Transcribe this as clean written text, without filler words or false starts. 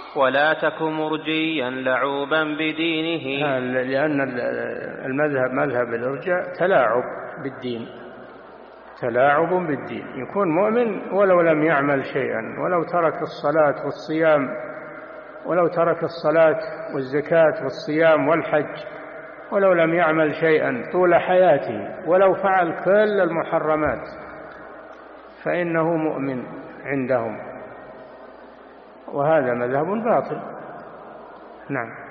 ولا تك مرجيا لعوبا بدينه. لأن مذهب الإرجاء تلاعب بالدين، تلاعب بالدين. يكون مؤمن ولو لم يعمل شيئا، ولو ترك الصلاة والصيام، ولو ترك الصلاة والزكاة والصيام والحج، ولو لم يعمل شيئا طول حياته، ولو فعل كل المحرمات، فإنه مؤمن عندهم، وهذا مذهب باطل. نعم.